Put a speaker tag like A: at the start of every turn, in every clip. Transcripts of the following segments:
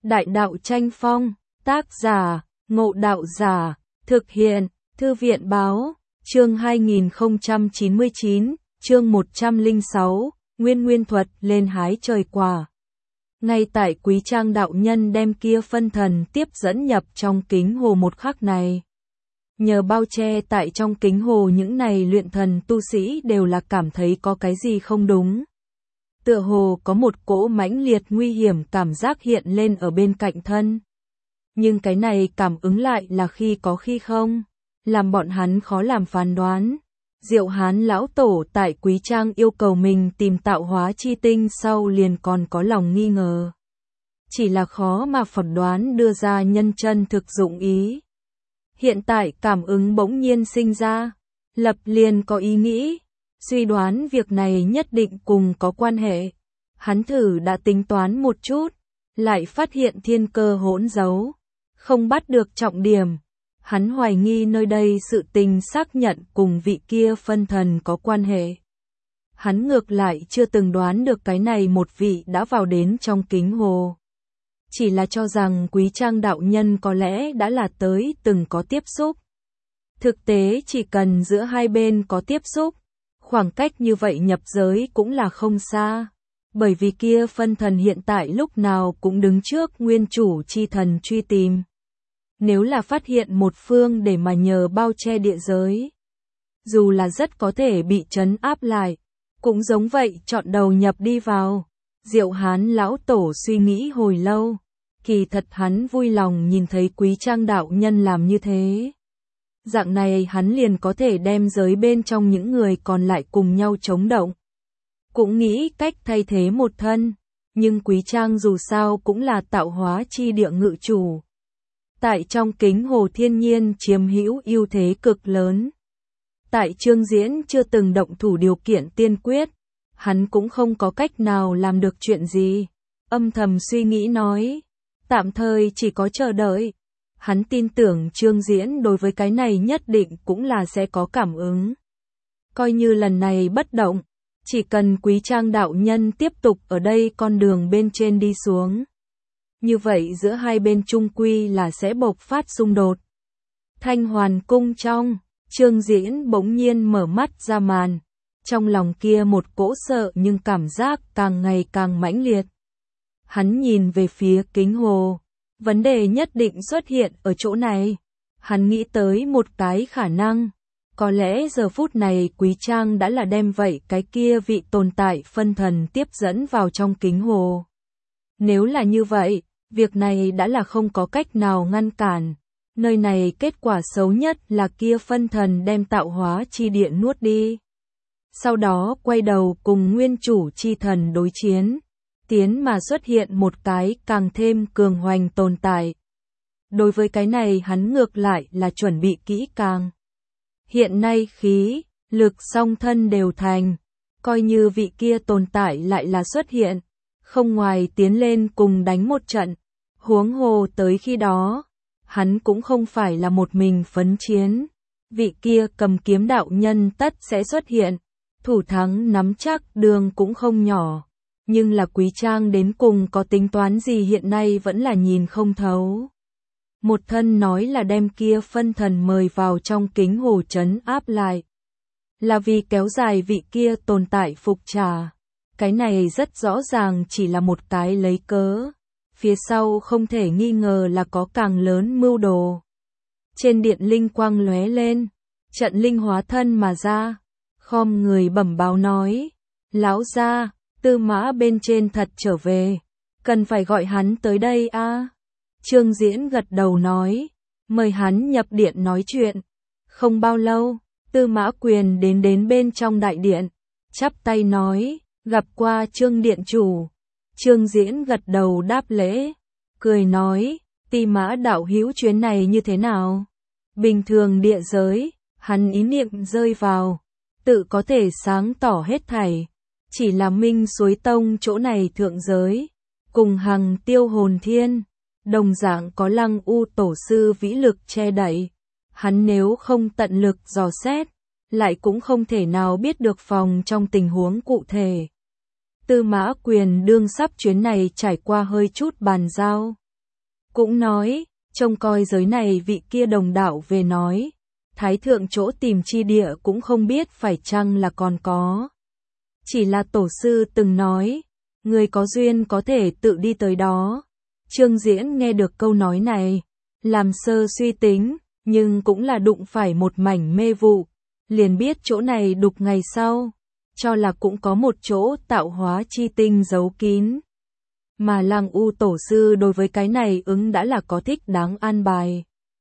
A: Đại đạo tranh phong, tác giả, Ngộ Đạo Giả, thực hiện, Thư viện báo, chương 2099, chương 106, Nguyên thuật lên hái trời quả. Ngay tại Quý Trang đạo nhân đem kia phân thần tiếp dẫn nhập trong kính hồ một khắc này. Nhờ bao che tại trong kính hồ những này luyện thần tu sĩ đều là cảm thấy có cái gì không đúng. Tựa hồ có một cỗ mãnh liệt nguy hiểm cảm giác hiện lên ở bên cạnh thân. Nhưng cái này cảm ứng lại là khi có khi không, làm bọn hắn khó làm phán đoán. Diệu Hán lão tổ tại Quý Trang yêu cầu mình tìm tạo hóa chi tinh sau liền còn có lòng nghi ngờ. Chỉ là khó mà phỏng đoán đưa ra nhân chân thực dụng ý. Hiện tại cảm ứng bỗng nhiên sinh ra, lập liền có ý nghĩ, suy đoán việc này nhất định cùng có quan hệ. Hắn thử đã tính toán một chút, lại phát hiện thiên cơ hỗn giấu, không bắt được trọng điểm. Hắn hoài nghi nơi đây sự tình xác nhận cùng vị kia phân thần có quan hệ. Hắn ngược lại chưa từng đoán được cái này một vị đã vào đến trong kính hồ. Chỉ là cho rằng Quý Trang đạo nhân có lẽ đã là tới từng có tiếp xúc. Thực tế chỉ cần giữa hai bên có tiếp xúc, khoảng cách như vậy nhập giới cũng là không xa. Bởi vì kia phân thần hiện tại lúc nào cũng đứng trước nguyên chủ chi thần truy tìm. Nếu là phát hiện một phương để mà nhờ bao che địa giới, dù là rất có thể bị trấn áp lại, cũng giống vậy chọn đầu nhập đi vào. Diệu Hán lão tổ suy nghĩ hồi lâu, kỳ thật hắn vui lòng nhìn thấy Quý Trang đạo nhân làm như thế. Dạng này hắn liền có thể đem giới bên trong những người còn lại cùng nhau chống động. Cũng nghĩ cách thay thế một thân, nhưng Quý Trang dù sao cũng là tạo hóa chi địa ngự chủ. Tại trong kính hồ thiên nhiên chiếm hữu ưu thế cực lớn. Tại Trương Diễn chưa từng động thủ điều kiện tiên quyết, hắn cũng không có cách nào làm được chuyện gì. Âm thầm suy nghĩ nói, tạm thời chỉ có chờ đợi. Hắn tin tưởng Trương Diễn đối với cái này nhất định cũng là sẽ có cảm ứng. Coi như lần này bất động, chỉ cần Quý Trang đạo nhân tiếp tục ở đây con đường bên trên đi xuống. Như vậy giữa hai bên chung quy là sẽ bộc phát xung đột. Thanh Hoàn cung trong, Trương Diễn bỗng nhiên mở mắt ra màn. Trong lòng kia một cỗ sợ nhưng cảm giác càng ngày càng mãnh liệt. Hắn nhìn về phía kính hồ. Vấn đề nhất định xuất hiện ở chỗ này. Hắn nghĩ tới một cái khả năng. Có lẽ giờ phút này Quý Trang đã là đem vậy cái kia vị tồn tại phân thần tiếp dẫn vào trong kính hồ. Nếu là như vậy, việc này đã là không có cách nào ngăn cản. Nơi này kết quả xấu nhất là kia phân thần đem tạo hóa chi địa nuốt đi. Sau đó quay đầu cùng nguyên chủ chi thần đối chiến. Tiến mà xuất hiện một cái càng thêm cường hoành tồn tại. Đối với cái này hắn ngược lại là chuẩn bị kỹ càng. Hiện nay khí, lực song thân đều thành. Coi như vị kia tồn tại lại là xuất hiện. Không ngoài tiến lên cùng đánh một trận. Huống hồ tới khi đó, hắn cũng không phải là một mình phấn chiến. Vị kia cầm kiếm đạo nhân tất sẽ xuất hiện. Thủ thắng nắm chắc đường cũng không nhỏ. Nhưng là Quý Trang đến cùng có tính toán gì hiện nay vẫn là nhìn không thấu. Một thân nói là đem kia phân thần mời vào trong kính hồ trấn áp lại. Là vì kéo dài vị kia tồn tại phục trả. Cái này rất rõ ràng chỉ là một cái lấy cớ. Phía sau không thể nghi ngờ là có càng lớn mưu đồ. Trên điện linh quang lóe lên. Trận linh hóa thân mà ra. Khom người bẩm báo nói. Lão gia, Tư Mã bên trên thật trở về. Cần phải gọi hắn tới đây a. Trương Diễn gật đầu nói. Mời hắn nhập điện nói chuyện. Không bao lâu, Tư Mã Quyền đến bên trong đại điện. Chắp tay nói. Gặp qua Trương điện chủ. Trương Diễn gật đầu đáp lễ. Cười nói. Tư Mã đạo hữu chuyến này như thế nào? Bình thường địa giới, hắn ý niệm rơi vào. Tự có thể sáng tỏ hết thảy. Chỉ là Minh Suối Tông chỗ này thượng giới. Cùng Hằng Tiêu Hồn Thiên. Đồng dạng có Lăng U tổ sư vĩ lực che đậy. Hắn nếu không tận lực dò xét, lại cũng không thể nào biết được phòng trong tình huống cụ thể. Tư Mã Quyền đương sắp chuyến này trải qua hơi chút bàn giao. cũng nói, trông coi giới này vị kia đồng đạo về nói, Thái thượng chỗ tìm chi địa cũng không biết phải chăng là còn có. Chỉ là tổ sư từng nói, người có duyên có thể tự đi tới đó. Trương Diễn nghe được câu nói này, làm sơ suy tính, nhưng cũng là đụng phải một mảnh mê vụ, liền biết chỗ này đục ngày sau, cho là cũng có một chỗ tạo hóa chi tinh giấu kín. Mà Lăng U tổ sư đối với cái này ứng đã là có thích đáng an bài.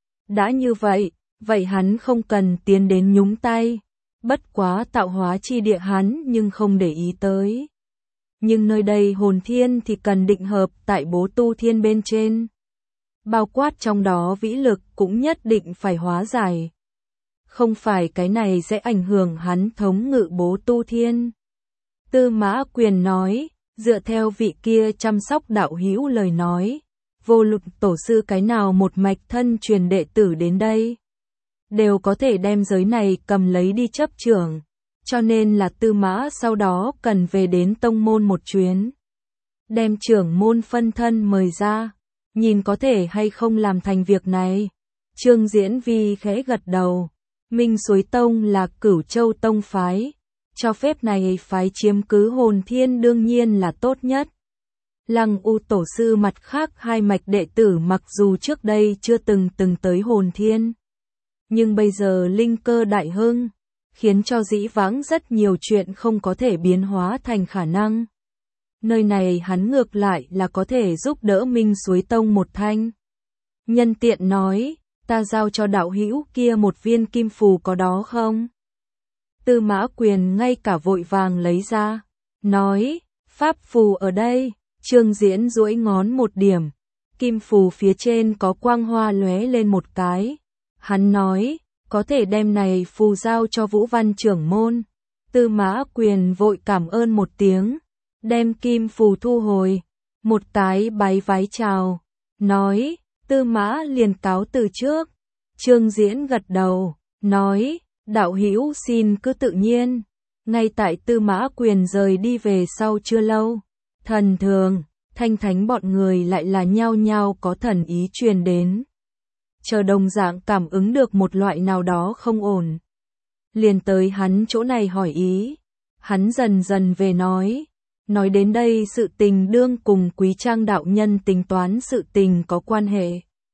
A: Đã như vậy, vậy hắn không cần tiến đến nhúng tay, bất quá tạo hóa chi địa hắn nhưng không để ý tới. Nhưng nơi đây hồn thiên thì cần định hợp tại bố tu thiên bên trên. Bao quát trong đó vĩ lực cũng nhất định phải hóa giải. Không phải cái này sẽ ảnh hưởng hắn thống ngự bố tu thiên. Tư Mã Quyền nói, dựa theo vị kia chăm sóc đạo hữu lời nói, vô luận tổ sư cái nào một mạch thân truyền đệ tử đến đây, đều có thể đem giới này cầm lấy đi chấp trưởng, cho nên là Tư Mã sau đó cần về đến tông môn một chuyến. Đem trưởng môn phân thân mời ra, nhìn có thể hay không làm thành việc này. Trương Diễn Vi khẽ gật đầu, Minh Suối Tông là Cửu Châu Tông phái, cho phép này phái chiếm cứ hồn thiên đương nhiên là tốt nhất. Lăng U tổ sư mặt khác hai mạch đệ tử mặc dù trước đây chưa từng tới hồn thiên, nhưng bây giờ linh cơ đại hưng, khiến cho dĩ vãng rất nhiều chuyện không có thể biến hóa thành khả năng. Nơi này hắn ngược lại là có thể giúp đỡ Minh Suối Tông một thanh. Nhân tiện nói, ta giao cho đạo hữu kia một viên kim phù có đó không? Tư Mã Quyền ngay cả vội vàng lấy ra, nói, pháp phù ở đây. Trương Diễn duỗi ngón một điểm, kim phù phía trên có quang hoa lóe lên một cái. Hắn nói, có thể đem này phù giao cho Vũ Văn trưởng môn. Tư Mã Quyền vội cảm ơn một tiếng, đem kim phù thu hồi, một cái bái vái chào, nói, Tư Mã liền cáo từ trước. Trương Diễn gật đầu, nói, đạo hữu xin cứ tự nhiên. Ngay tại Tư Mã Quyền rời đi về sau chưa lâu, Thần Thường, Thanh Thánh bọn người lại là nhao nhao có thần ý truyền đến. Chờ đồng dạng cảm ứng được một loại nào đó không ổn. Liền tới hắn chỗ này hỏi ý. Hắn dần dần về nói đến đây sự tình đương cùng Quý Trang đạo nhân tính toán sự tình có quan hệ.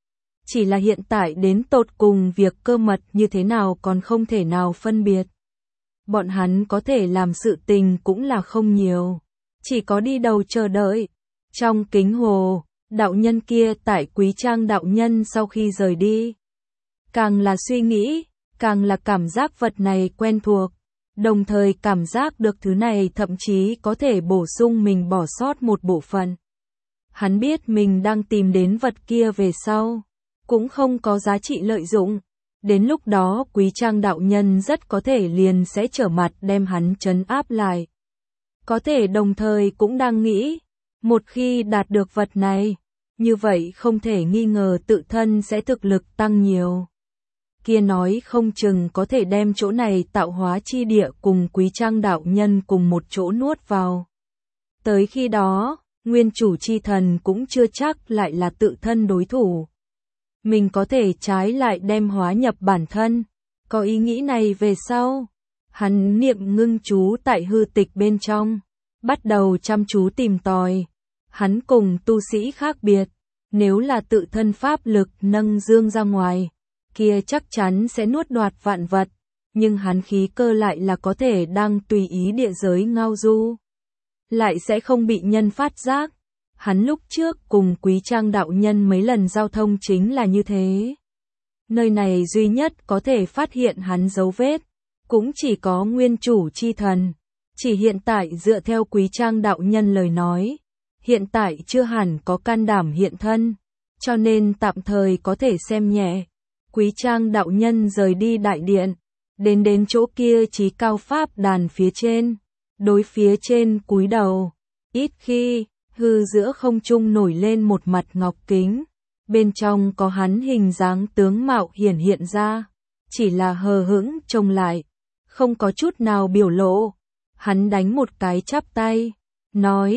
A: Chỉ là hiện tại đến tột cùng việc cơ mật như thế nào còn không thể nào phân biệt. Bọn hắn có thể làm sự tình cũng là không nhiều, chỉ có đi đầu chờ đợi. Trong kính hồ, đạo nhân kia tại Quý Trang đạo nhân sau khi rời đi, càng là suy nghĩ, càng là cảm giác vật này quen thuộc, đồng thời cảm giác được thứ này thậm chí có thể bổ sung mình bỏ sót một bộ phận. Hắn biết mình đang tìm đến vật kia về sau, cũng không có giá trị lợi dụng. Đến lúc đó Quý Trang đạo nhân rất có thể liền sẽ trở mặt đem hắn trấn áp lại. Có thể đồng thời cũng đang nghĩ, một khi đạt được vật này, như vậy không thể nghi ngờ tự thân sẽ thực lực tăng nhiều. Kia nói không chừng có thể đem chỗ này tạo hóa chi địa cùng Quý Trang đạo nhân cùng một chỗ nuốt vào. Tới khi đó, nguyên chủ chi thần cũng chưa chắc lại là tự thân đối thủ. Mình có thể trái lại đem hóa nhập bản thân. Có ý nghĩ này về sau, hắn niệm ngưng chú tại hư tịch bên trong, bắt đầu chăm chú tìm tòi. Hắn cùng tu sĩ khác biệt, nếu là tự thân pháp lực nâng dương ra ngoài, kia chắc chắn sẽ nuốt đoạt vạn vật, nhưng hắn khí cơ lại là có thể đang tùy ý địa giới ngao du, lại sẽ không bị nhân phát giác. Hắn lúc trước cùng Quý Trang đạo nhân mấy lần giao thông chính là như thế. Nơi này duy nhất có thể phát hiện hắn dấu vết, cũng chỉ có nguyên chủ chi thần. Chỉ hiện tại dựa theo Quý Trang đạo nhân lời nói, hiện tại chưa hẳn có can đảm hiện thân, cho nên tạm thời có thể xem nhẹ. Quý Trang đạo nhân rời đi đại điện, đến chỗ kia chí cao pháp đàn phía trên, đối phía trên cúi đầu. Ít khi, hư giữa không trung nổi lên một mặt ngọc kính, bên trong có hắn hình dáng tướng mạo hiển hiện ra, chỉ là hờ hững trông lại, không có chút nào biểu lộ. Hắn đánh một cái chắp tay, nói,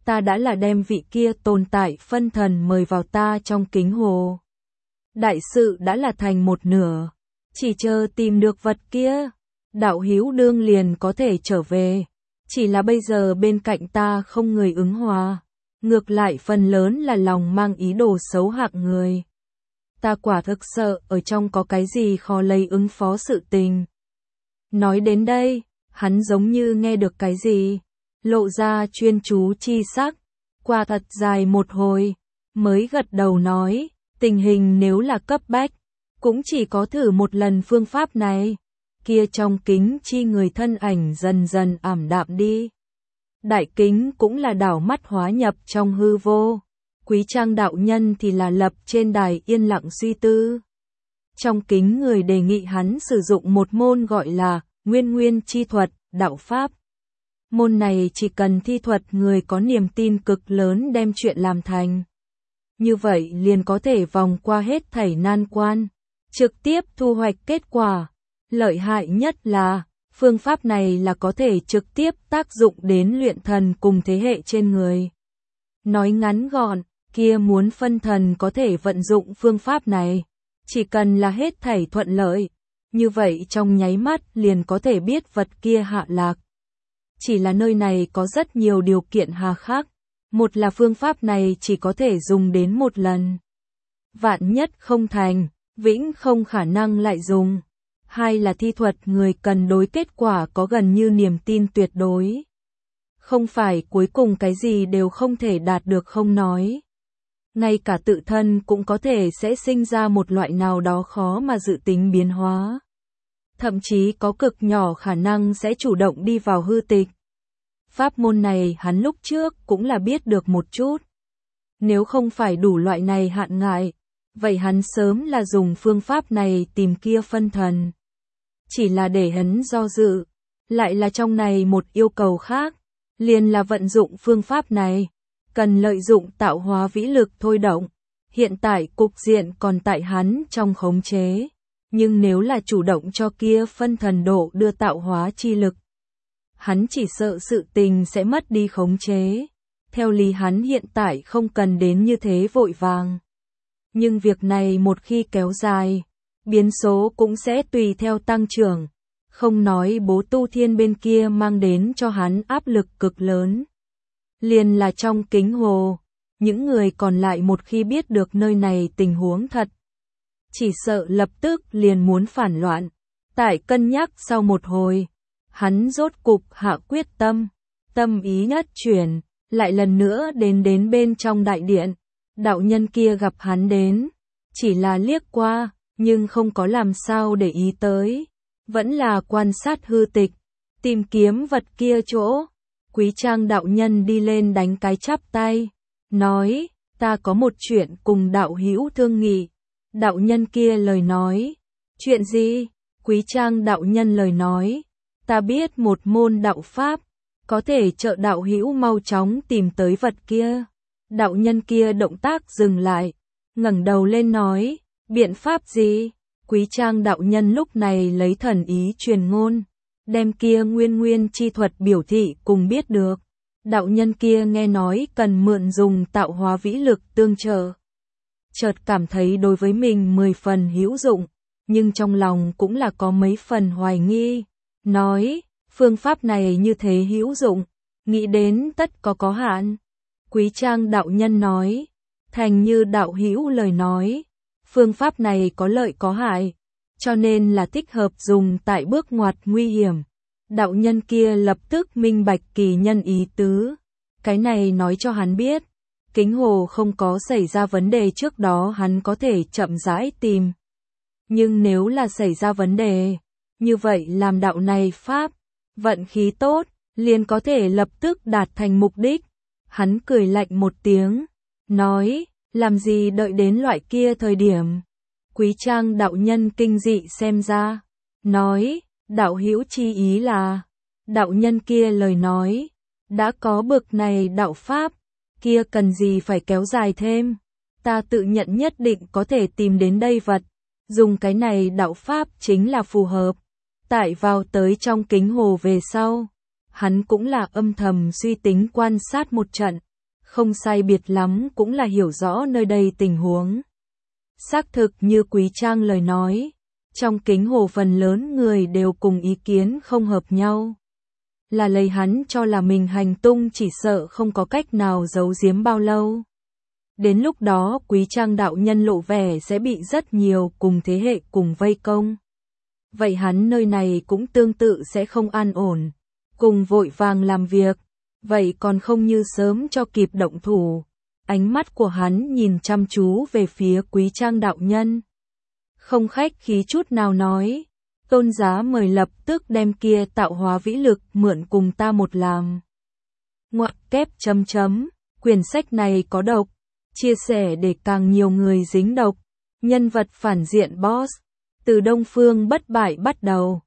A: ta đã là đem vị kia tồn tại phân thần mời vào ta trong kính hồ. Đại sự đã là thành một nửa, chỉ chờ tìm được vật kia, đạo hữu đương liền có thể trở về. Chỉ là bây giờ bên cạnh ta không người ứng hòa, ngược lại phần lớn là lòng mang ý đồ xấu hạng người. Ta quả thực sợ ở trong có cái gì khó lấy ứng phó sự tình. Nói đến đây, hắn giống như nghe được cái gì, lộ ra chuyên chú chi sắc, qua thật dài một hồi, mới gật đầu nói, tình hình nếu là cấp bách, cũng chỉ có thử một lần phương pháp này. Kia trong kính chi người thân ảnh dần dần ảm đạm đi. Đại kính cũng là đảo mắt hóa nhập trong hư vô. Quý Trang đạo nhân thì là lập trên đài yên lặng suy tư. Trong kính người đề nghị hắn sử dụng một môn gọi là Nguyên Nguyên chi thuật, đạo pháp. Môn này chỉ cần thi thuật người có niềm tin cực lớn đem chuyện làm thành. Như vậy liền có thể vòng qua hết thảy nan quan, trực tiếp thu hoạch kết quả. Lợi hại nhất là, phương pháp này là có thể trực tiếp tác dụng đến luyện thần cùng thế hệ trên người. Nói ngắn gọn, kia muốn phân thần có thể vận dụng phương pháp này, chỉ cần là hết thảy thuận lợi, như vậy trong nháy mắt liền có thể biết vật kia hạ lạc. Chỉ là nơi này có rất nhiều điều kiện hà khắc, một là phương pháp này chỉ có thể dùng đến một lần. Vạn nhất không thành, vĩnh không khả năng lại dùng. Hai là thi thuật người cần đối kết quả có gần như niềm tin tuyệt đối. Không phải cuối cùng cái gì đều không thể đạt được không nói. Ngay cả tự thân cũng có thể sẽ sinh ra một loại nào đó khó mà dự tính biến hóa. Thậm chí có cực nhỏ khả năng sẽ chủ động đi vào hư tịch. Pháp môn này hắn lúc trước cũng là biết được một chút. Nếu không phải đủ loại này hạn ngại, vậy hắn sớm là dùng phương pháp này tìm kia phân thần. Chỉ là để hắn do dự, lại là trong này một yêu cầu khác, liền là vận dụng phương pháp này, cần lợi dụng tạo hóa vĩ lực thôi động. Hiện tại cục diện còn tại hắn trong khống chế, nhưng nếu là chủ động cho kia phân thần độ đưa tạo hóa chi lực, hắn chỉ sợ sự tình sẽ mất đi khống chế. Theo lý hắn hiện tại không cần đến như thế vội vàng. Nhưng việc này một khi kéo dài, biến số cũng sẽ tùy theo tăng trưởng, không nói bố tu thiên bên kia mang đến cho hắn áp lực cực lớn. Liền là trong kính hồ, những người còn lại một khi biết được nơi này tình huống thật, chỉ sợ lập tức liền muốn phản loạn. Tại cân nhắc sau một hồi, hắn rốt cục hạ quyết tâm, tâm ý nhất chuyển, lại lần nữa đến bên trong đại điện. Đạo nhân kia gặp hắn đến, chỉ là liếc qua, nhưng không có làm sao để ý tới, vẫn là quan sát hư tịch, tìm kiếm vật kia chỗ. Quý Trang đạo nhân đi lên đánh cái chắp tay, nói, ta có một chuyện cùng đạo hữu thương nghị. Đạo nhân kia lời nói, chuyện gì? Quý Trang đạo nhân lời nói, ta biết một môn đạo pháp, có thể trợ đạo hữu mau chóng tìm tới vật kia. Đạo nhân kia động tác dừng lại, ngẩng đầu lên nói, biện pháp gì? Quý Trang đạo nhân lúc này lấy thần ý truyền ngôn, đem kia nguyên nguyên chi thuật biểu thị cùng biết được. Đạo nhân kia nghe nói cần mượn dùng tạo hóa vĩ lực tương trợ. Chợt cảm thấy đối với mình 10 phần hữu dụng, nhưng trong lòng cũng là có mấy phần hoài nghi. Nói, phương pháp này như thế hữu dụng, nghĩ đến tất có hạn. Quý Trang đạo nhân nói, thành như đạo hữu lời nói, phương pháp này có lợi có hại, cho nên là thích hợp dùng tại bước ngoặt nguy hiểm. Đạo nhân kia lập tức minh bạch kỳ nhân ý tứ, cái này nói cho hắn biết, kính hồ không có xảy ra vấn đề trước đó hắn có thể chậm rãi tìm. Nhưng nếu là xảy ra vấn đề, như vậy làm đạo này pháp, vận khí tốt, liền có thể lập tức đạt thành mục đích. Hắn cười lạnh một tiếng, nói, làm gì đợi đến loại kia thời điểm. Quý Trang đạo nhân kinh dị xem ra, nói, đạo hữu chi ý là, đạo nhân kia lời nói, đã có bực này đạo pháp, kia cần gì phải kéo dài thêm, ta tự nhận nhất định có thể tìm đến đây vật, dùng cái này đạo pháp chính là phù hợp. Tại vào tới trong kính hồ về sau, hắn cũng là âm thầm suy tính quan sát một trận, không sai biệt lắm cũng là hiểu rõ nơi đây tình huống. Xác thực như Quý Trang lời nói, trong Kính Hồ phần lớn người đều cùng ý kiến không hợp nhau. Là lấy hắn cho là mình hành tung chỉ sợ không có cách nào giấu giếm bao lâu. Đến lúc đó Quý Trang đạo nhân lộ vẻ sẽ bị rất nhiều cùng thế hệ cùng vây công. Vậy hắn nơi này cũng tương tự sẽ không an ổn, cùng vội vàng làm việc, vậy còn không như sớm cho kịp động thủ. Ánh mắt của hắn nhìn chăm chú về phía Quý Trang đạo nhân. Không khách khí chút nào nói, Tôn giá mời lập tức đem kia tạo hóa vĩ lực mượn cùng ta một làm. Ngoặc kép chấm chấm, quyển sách này có độc, chia sẻ để càng nhiều người dính độc. Nhân vật phản diện boss, từ Đông Phương bất bại bắt đầu.